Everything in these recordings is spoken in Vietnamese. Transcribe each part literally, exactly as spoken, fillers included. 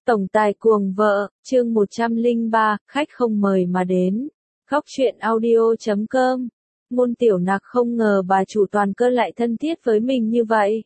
Tổng tài cuồng vợ, chương một trăm lẻ ba, khách không mời mà đến. Góc truyện audio chấm com. Ngôn Tiểu Nặc không ngờ bà chủ Toàn Cơ lại thân thiết với mình như vậy.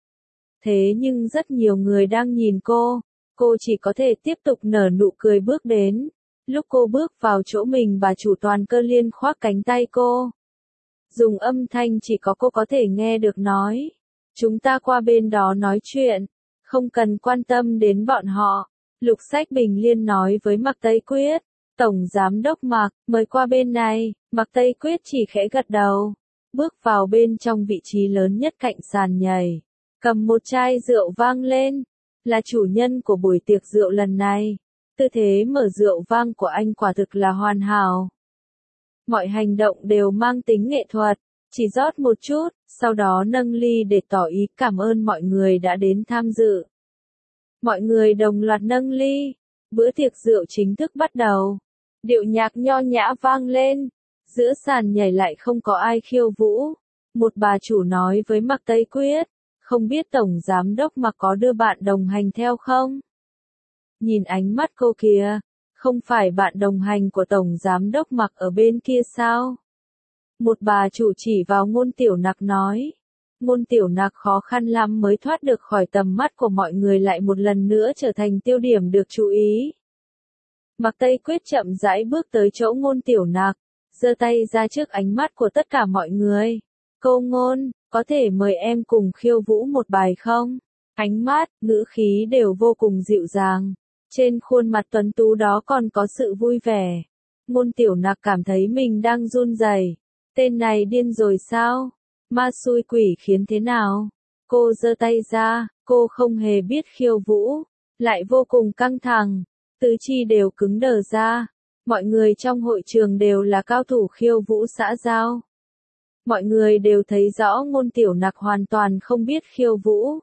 Thế nhưng rất nhiều người đang nhìn cô, cô chỉ có thể tiếp tục nở nụ cười bước đến. Lúc cô bước vào chỗ mình, bà chủ Toàn Cơ liên khoác cánh tay cô. Dùng âm thanh chỉ có cô có thể nghe được nói. Chúng ta qua bên đó nói chuyện, không cần quan tâm đến bọn họ. Lục Sách Bình Liên nói với Mạc Tây Quyết. Tổng Giám đốc Mạc, mời qua bên này. Mạc Tây Quyết chỉ khẽ gật đầu. Bước vào bên trong vị trí lớn nhất cạnh sàn nhảy. Cầm một chai rượu vang lên. Là chủ nhân của buổi tiệc rượu lần này. Tư thế mở rượu vang của anh quả thực là hoàn hảo. Mọi hành động đều mang tính nghệ thuật. Chỉ rót một chút, sau đó nâng ly để tỏ ý cảm ơn mọi người đã đến tham dự. Mọi người đồng loạt nâng ly. Bữa tiệc rượu chính thức bắt đầu. Điệu nhạc nho nhã vang lên. Giữa sàn nhảy lại không có ai khiêu vũ. Một bà chủ nói với Mạc Tây Quyết. Không biết Tổng Giám đốc Mạc có đưa bạn đồng hành theo không? Nhìn ánh mắt cô kìa. Không phải bạn đồng hành của Tổng Giám đốc Mạc ở bên kia sao? Một bà chủ chỉ vào Ngôn Tiểu Nặc nói. Ngôn Tiểu Nặc khó khăn lắm mới thoát được khỏi tầm mắt của mọi người, lại một lần nữa trở thành tiêu điểm được chú ý. Mạc Tây Quyết chậm rãi bước tới chỗ Ngôn Tiểu Nặc, giơ tay ra trước ánh mắt của tất cả mọi người. Cô Ngôn, có thể mời em cùng khiêu vũ một bài không? Ánh mắt, ngữ khí đều vô cùng dịu dàng. Trên khuôn mặt tuấn tú đó còn có sự vui vẻ. Ngôn Tiểu Nặc cảm thấy mình đang run rẩy. Tên này điên rồi sao? Ma xui quỷ khiến thế nào? Cô giơ tay ra, cô không hề biết khiêu vũ, lại vô cùng căng thẳng, tứ chi đều cứng đờ ra. Mọi người trong hội trường đều là cao thủ khiêu vũ xã giao. Mọi người đều thấy rõ Ngôn Tiểu Nặc hoàn toàn không biết khiêu vũ.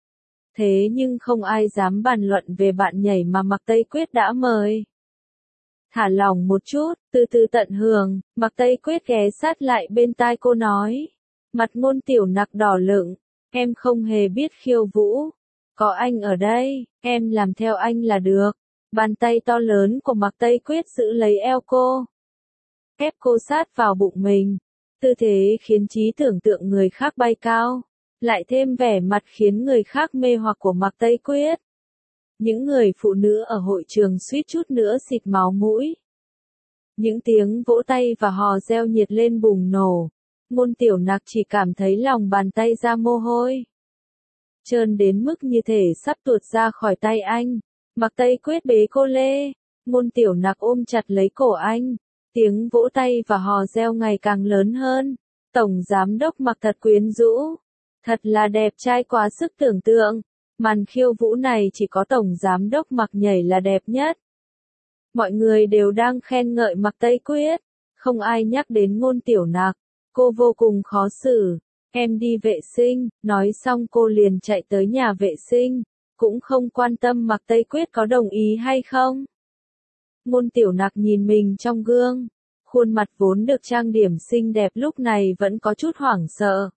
Thế nhưng không ai dám bàn luận về bạn nhảy mà Mạc Tây Quyết đã mời. Thả lỏng một chút, từ từ tận hưởng. Mạc Tây Quyết ghé sát lại bên tai cô nói. Mặt Ngôn Tiểu Nặc đỏ lựng. Em không hề biết khiêu vũ. Có anh ở đây, em làm theo anh là được. Bàn tay to lớn của Mạc Tây Quyết giữ lấy eo cô. Ép cô sát vào bụng mình. Tư thế khiến trí tưởng tượng người khác bay cao. Lại thêm vẻ mặt khiến người khác mê hoặc của Mạc Tây Quyết. Những người phụ nữ ở hội trường suýt chút nữa xịt máu mũi. Những tiếng vỗ tay và hò reo nhiệt lên bùng nổ. Ngôn Tiểu Nặc chỉ cảm thấy lòng bàn tay ra mồ hôi. Trơn đến mức như thể sắp tuột ra khỏi tay anh. Mạc Tây Quyết bế cô lê. Ngôn Tiểu Nặc ôm chặt lấy cổ anh. Tiếng vỗ tay và hò reo ngày càng lớn hơn. Tổng Giám đốc Mạc thật quyến rũ. Thật là đẹp trai quá sức tưởng tượng. Màn khiêu vũ này chỉ có Tổng Giám đốc Mạc nhảy là đẹp nhất. Mọi người đều đang khen ngợi Mạc Tây Quyết. Không ai nhắc đến Ngôn Tiểu Nặc. Cô vô cùng khó xử. Em đi vệ sinh. Nói xong cô liền chạy tới nhà vệ sinh. Cũng không quan tâm Mạc Tây Quyết có đồng ý hay không. Ngôn Tiểu Nặc nhìn mình trong gương. Khuôn mặt vốn được trang điểm xinh đẹp lúc này vẫn có chút hoảng sợ.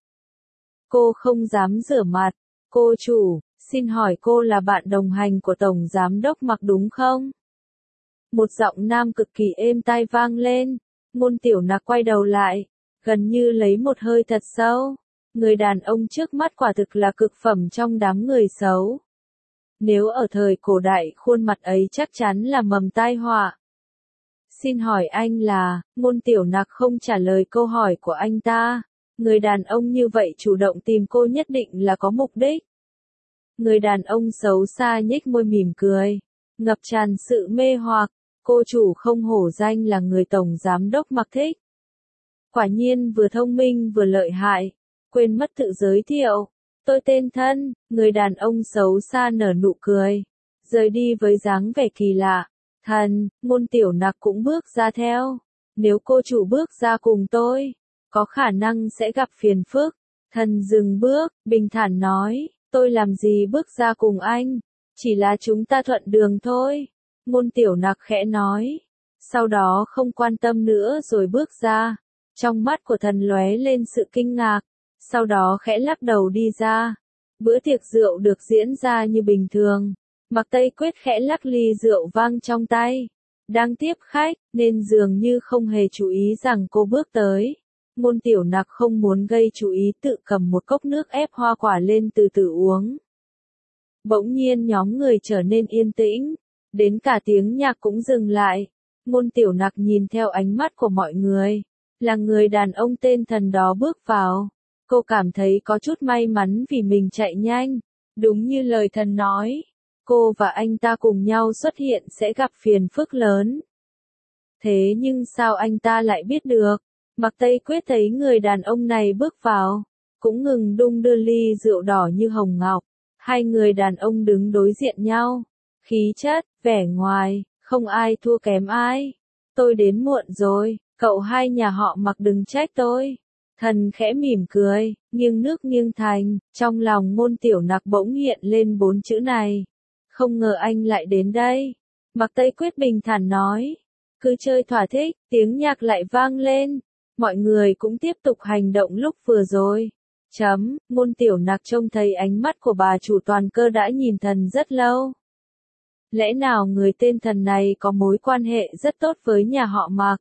Cô không dám rửa mặt. Cô chủ, xin hỏi cô là bạn đồng hành của Tổng Giám đốc Mạc đúng không? Một giọng nam cực kỳ êm tai vang lên. Ngôn Tiểu Nặc quay đầu lại, gần như lấy một hơi thật sâu. Người đàn ông trước mắt quả thực là cực phẩm trong đám người xấu. Nếu ở thời cổ đại, khuôn mặt ấy chắc chắn là mầm tai họa. Xin hỏi anh là, Ngôn Tiểu Nặc không trả lời câu hỏi của anh ta. Người đàn ông như vậy chủ động tìm cô nhất định là có mục đích. Người đàn ông xấu xa nhếch môi mỉm cười, ngập tràn sự mê hoặc. Cô chủ không hổ danh là người Tổng Giám đốc Mạc thích. Quả nhiên vừa thông minh vừa lợi hại. Quên mất tự giới thiệu. Tôi tên Thân. Người đàn ông xấu xa nở nụ cười, rời đi với dáng vẻ kỳ lạ. Thần, Ngôn Tiểu Nặc cũng bước ra theo. Nếu cô chủ bước ra cùng tôi, có khả năng sẽ gặp phiền phức. Thần dừng bước, bình thản nói, tôi làm gì bước ra cùng anh, chỉ là chúng ta thuận đường thôi. Ngôn Tiểu Nặc khẽ nói, sau đó không quan tâm nữa rồi bước ra. Trong mắt của thần lóe lên sự kinh ngạc, sau đó khẽ lắc đầu đi ra. Bữa tiệc rượu được diễn ra như bình thường. Mạc Tây Quyết khẽ lắc ly rượu vang trong tay. Đang tiếp khách, nên dường như không hề chú ý rằng cô bước tới. Ngôn Tiểu Nặc không muốn gây chú ý tự cầm một cốc nước ép hoa quả lên từ từ uống. Bỗng nhiên nhóm người trở nên yên tĩnh, đến cả tiếng nhạc cũng dừng lại. Ngôn Tiểu Nặc nhìn theo ánh mắt của mọi người, là người đàn ông tên Thần đó bước vào. Cô cảm thấy có chút may mắn vì mình chạy nhanh, đúng như lời Thần nói. Cô và anh ta cùng nhau xuất hiện sẽ gặp phiền phức lớn. Thế nhưng sao anh ta lại biết được? Mạc Tây Quyết thấy người đàn ông này bước vào, cũng ngừng đung đưa ly rượu đỏ như hồng ngọc. Hai người đàn ông đứng đối diện nhau, khí chất, vẻ ngoài, không ai thua kém ai. Tôi đến muộn rồi, cậu hai nhà họ Mạc đừng trách tôi. Thần khẽ mỉm cười, nghiêng nước nghiêng thành, trong lòng Ngôn Tiểu Nặc bỗng hiện lên bốn chữ này. Không ngờ anh lại đến đây. Mạc Tây Quyết bình thản nói. Cứ chơi thỏa thích, tiếng nhạc lại vang lên. Mọi người cũng tiếp tục hành động lúc vừa rồi. Chấm, Ngôn Tiểu Nặc trông thấy ánh mắt của bà chủ toàn cơ đã nhìn Thần rất lâu. Lẽ nào người tên Thần này có mối quan hệ rất tốt với nhà họ Mạc?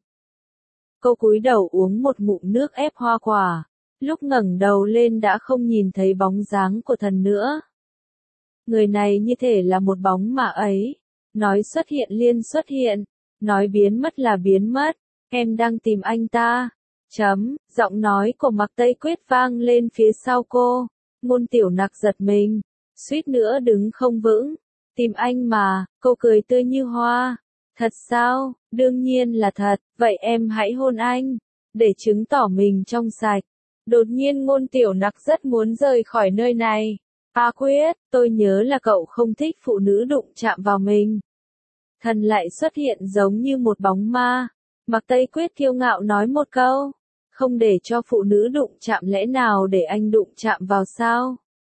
Cô cúi đầu uống một ngụm nước ép hoa quả. Lúc ngẩng đầu lên đã không nhìn thấy bóng dáng của Thần nữa. Người này như thể là một bóng mà ấy. Nói xuất hiện liên xuất hiện. Nói biến mất là biến mất. Em đang tìm anh ta. Chấm, giọng nói của Mạc Tây Quyết vang lên phía sau cô. Ngôn Tiểu Nặc giật mình, suýt nữa đứng không vững. Tìm anh mà, cô cười tươi như hoa. Thật sao? Đương nhiên là thật, vậy em hãy hôn anh, để chứng tỏ mình trong sạch. Đột nhiên Ngôn Tiểu Nặc rất muốn rời khỏi nơi này. A Quyết, tôi nhớ là cậu không thích phụ nữ đụng chạm vào mình. Thần lại xuất hiện giống như một bóng ma. Mạc Tây Quyết kiêu ngạo nói một câu. Không để cho phụ nữ đụng chạm lẽ nào để anh đụng chạm vào sao?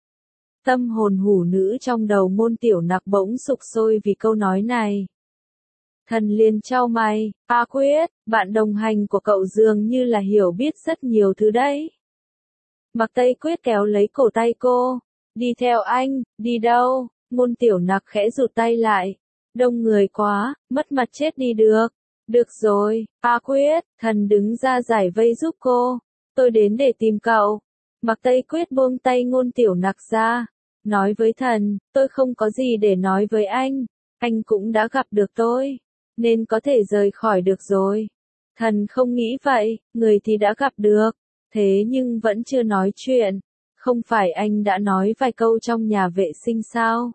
Tâm hồn hủ nữ trong đầu Ngôn Tiểu Nặc bỗng sục sôi vì câu nói này. Thần liền chau mày, A Quyết, bạn đồng hành của cậu dường như là hiểu biết rất nhiều thứ đấy. Mạc Tây Quyết kéo lấy cổ tay cô, đi theo anh, đi đâu? Ngôn Tiểu Nặc khẽ rụt tay lại, đông người quá, mất mặt chết đi được. Được rồi, A Quyết, Thần đứng ra giải vây giúp cô. Tôi đến để tìm cậu. Mạc Tây Quyết buông tay Ngôn Tiểu Nặc ra. Nói với Thần, tôi không có gì để nói với anh. Anh cũng đã gặp được tôi. Nên có thể rời khỏi được rồi. Thần không nghĩ vậy, người thì đã gặp được. Thế nhưng vẫn chưa nói chuyện. Không phải anh đã nói vài câu trong nhà vệ sinh sao?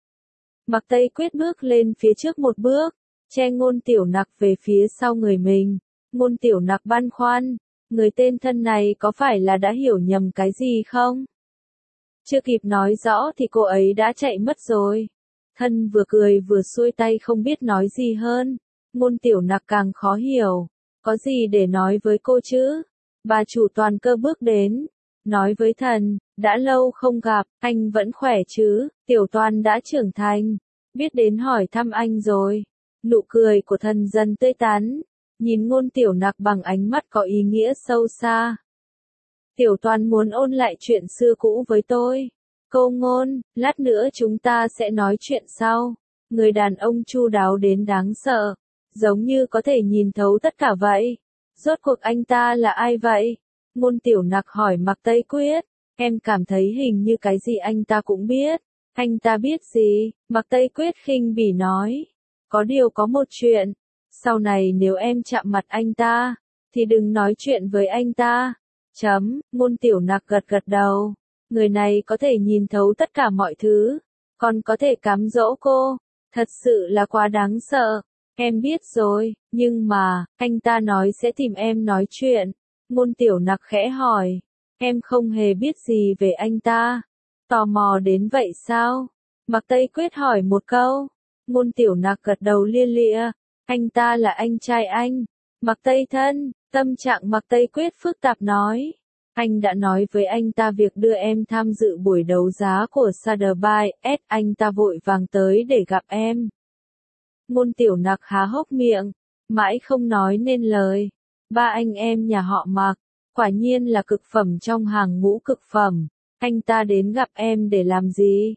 Mạc Tây Quyết bước lên phía trước một bước. Che Ngôn Tiểu Nặc về phía sau người mình. Ngôn Tiểu Nặc băn khoăn, người tên Thân này có phải là đã hiểu nhầm cái gì không? Chưa kịp nói rõ thì cô ấy đã chạy mất rồi. Thân vừa cười vừa xuôi tay không biết nói gì hơn. Ngôn Tiểu Nặc càng khó hiểu. Có gì để nói với cô chứ? Bà chủ toàn cơ bước đến. Nói với Thần, đã lâu không gặp, anh vẫn khỏe chứ? Tiểu Toàn đã trưởng thành. Biết đến hỏi thăm anh rồi. Nụ cười của Thần dần tươi tắn, nhìn Ngôn Tiểu Nặc bằng ánh mắt có ý nghĩa sâu xa. Tiểu Toàn muốn ôn lại chuyện xưa cũ với tôi. Cô Ngôn, lát nữa chúng ta sẽ nói chuyện sau. Người đàn ông chu đáo đến đáng sợ, giống như có thể nhìn thấu tất cả vậy. Rốt cuộc anh ta là ai vậy? Ngôn Tiểu Nặc hỏi Mạc Tây Quyết. Em cảm thấy hình như cái gì anh ta cũng biết. Anh ta biết gì? Mạc Tây Quyết khinh bỉ nói. Có điều có một chuyện, sau này nếu em chạm mặt anh ta, thì đừng nói chuyện với anh ta. Chấm, Ngôn Tiểu Nặc gật gật đầu. Người này có thể nhìn thấu tất cả mọi thứ, còn có thể cám dỗ cô. Thật sự là quá đáng sợ. Em biết rồi, nhưng mà, anh ta nói sẽ tìm em nói chuyện. Ngôn Tiểu Nặc khẽ hỏi. Em không hề biết gì về anh ta. Tò mò đến vậy sao? Mạc Tây Quyết hỏi một câu. Ngôn Tiểu Nặc gật đầu lia lịa. Anh ta là anh trai anh. Mạc Tây Thân, tâm trạng Mạc Tây Quyết phức tạp nói. Anh đã nói với anh ta việc đưa em tham dự buổi đấu giá của Sotheby's, anh ta vội vàng tới để gặp em. Ngôn Tiểu Nặc há hốc miệng, mãi không nói nên lời. Ba anh em nhà họ Mạc, quả nhiên là cực phẩm trong hàng ngũ cực phẩm. Anh ta đến gặp em để làm gì?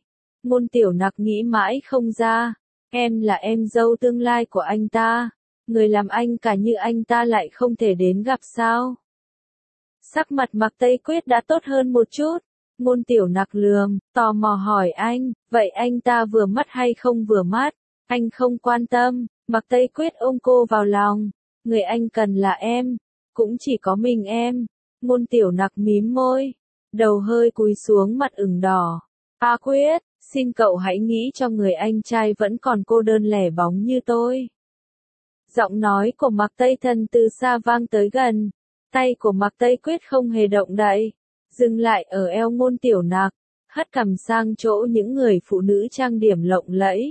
Ngôn tiểu nặc nghĩ mãi không ra. Em là em dâu tương lai của anh ta. Người làm anh cả như anh ta lại không thể đến gặp sao? Sắc mặt Mạc Tây Quyết đã tốt hơn một chút. Ngôn tiểu nặc lườm, tò mò hỏi anh, vậy anh ta vừa mắt hay không vừa mắt? Anh không quan tâm. Mạc Tây Quyết ôm cô vào lòng. Người anh cần là em. Cũng chỉ có mình em. Ngôn tiểu nặc mím môi. Đầu hơi cúi xuống, mặt ửng đỏ. A Quyết, xin cậu hãy nghĩ cho người anh trai vẫn còn cô đơn lẻ bóng như tôi. Giọng nói của Mạc Tây Thần từ xa vang tới gần. Tay của Mạc Tây Quyết không hề động đậy. Dừng lại ở eo ngôn tiểu nặc. Hất cằm sang chỗ những người phụ nữ trang điểm lộng lẫy.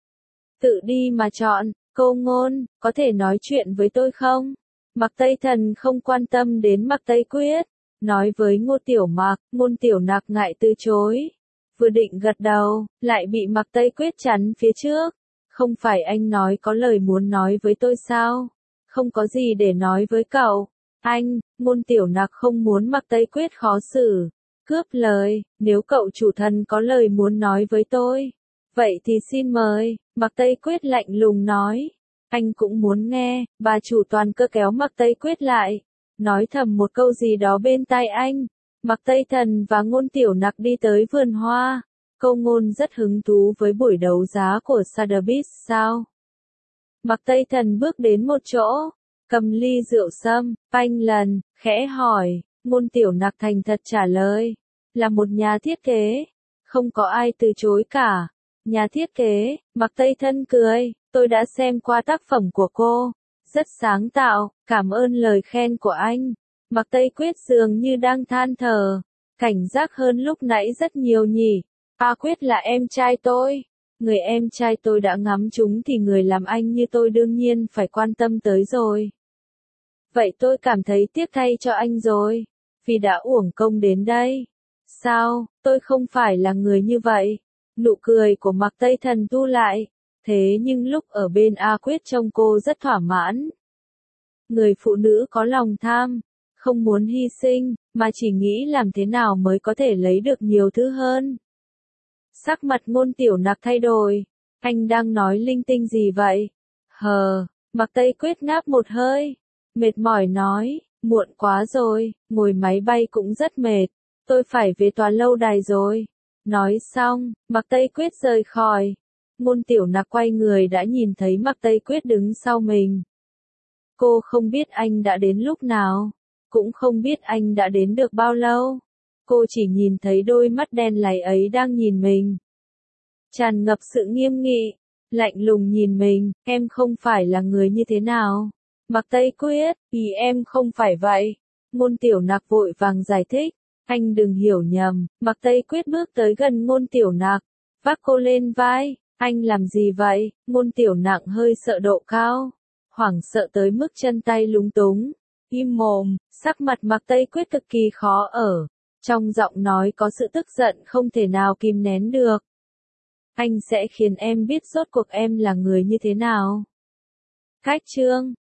Tự đi mà chọn, cô Ngôn, có thể nói chuyện với tôi không? Mạc Tây Thần không quan tâm đến Mạc Tây Quyết. Nói với Ngô Tiểu Mạc, Ngôn tiểu nặc ngại từ chối. Vừa định gật đầu, lại bị Mạc Tây Quyết chắn phía trước. Không phải anh nói có lời muốn nói với tôi sao? Không có gì để nói với cậu. Anh, Ngôn tiểu nặc không muốn Mạc Tây Quyết khó xử. Cướp lời, nếu cậu chủ thân có lời muốn nói với tôi. Vậy thì xin mời, Mạc Tây Quyết lạnh lùng nói. Anh cũng muốn nghe, bà chủ toàn cơ kéo Mạc Tây Quyết lại. Nói thầm một câu gì đó bên tai anh. Mạc Tây Thần và Ngôn tiểu nặc đi tới vườn hoa. Câu Ngôn rất hứng thú với buổi đấu giá của Sotheby's sao? Mạc Tây Thần bước đến một chỗ, cầm ly rượu sâm, panh lần, khẽ hỏi. Ngôn tiểu nặc thành thật trả lời. Là một nhà thiết kế. Không có ai từ chối cả. Nhà thiết kế, Mạc Tây Thần cười. Tôi đã xem qua tác phẩm của cô. Rất sáng tạo, cảm ơn lời khen của anh. Mạc Tây Quyết dường như đang than thở. Cảnh giác hơn lúc nãy rất nhiều nhỉ. A Quyết là em trai tôi. Người em trai tôi đã ngắm chúng thì người làm anh như tôi đương nhiên phải quan tâm tới rồi. Vậy tôi cảm thấy tiếc thay cho anh rồi. Vì đã uổng công đến đây. Sao, tôi không phải là người như vậy. Nụ cười của Mạc Tây Thần thu lại. Thế nhưng lúc ở bên A Quyết trông cô rất thỏa mãn. Người phụ nữ có lòng tham. Không muốn hy sinh, mà chỉ nghĩ làm thế nào mới có thể lấy được nhiều thứ hơn. Sắc mặt Ngôn tiểu nặc thay đổi. Anh đang nói linh tinh gì vậy? Hờ, Mạc Tây Quyết ngáp một hơi. Mệt mỏi nói, muộn quá rồi, ngồi máy bay cũng rất mệt. Tôi phải về tòa lâu đài rồi. Nói xong, Mạc Tây Quyết rời khỏi. Ngôn tiểu nặc quay người đã nhìn thấy Mạc Tây Quyết đứng sau mình. Cô không biết anh đã đến lúc nào. Cũng không biết anh đã đến được bao lâu. Cô chỉ nhìn thấy đôi mắt đen láy ấy đang nhìn mình. Tràn ngập sự nghiêm nghị. Lạnh lùng nhìn mình, em không phải là người như thế nào. Mạc Tây Quyết, ý em không phải vậy. Ngôn tiểu nặc vội vàng giải thích. Anh đừng hiểu nhầm. Mạc Tây Quyết bước tới gần ngôn tiểu nặc. Vác cô lên vai. Anh làm gì vậy? Ngôn tiểu nặc hơi sợ độ cao. Hoảng sợ tới mức chân tay lúng túng. Im mồm, sắc mặt Mạc Tây Quyết cực kỳ khó ở. Trong giọng nói có sự tức giận không thể nào kìm nén được. Anh sẽ khiến em biết rốt cuộc em là người như thế nào. Khách chương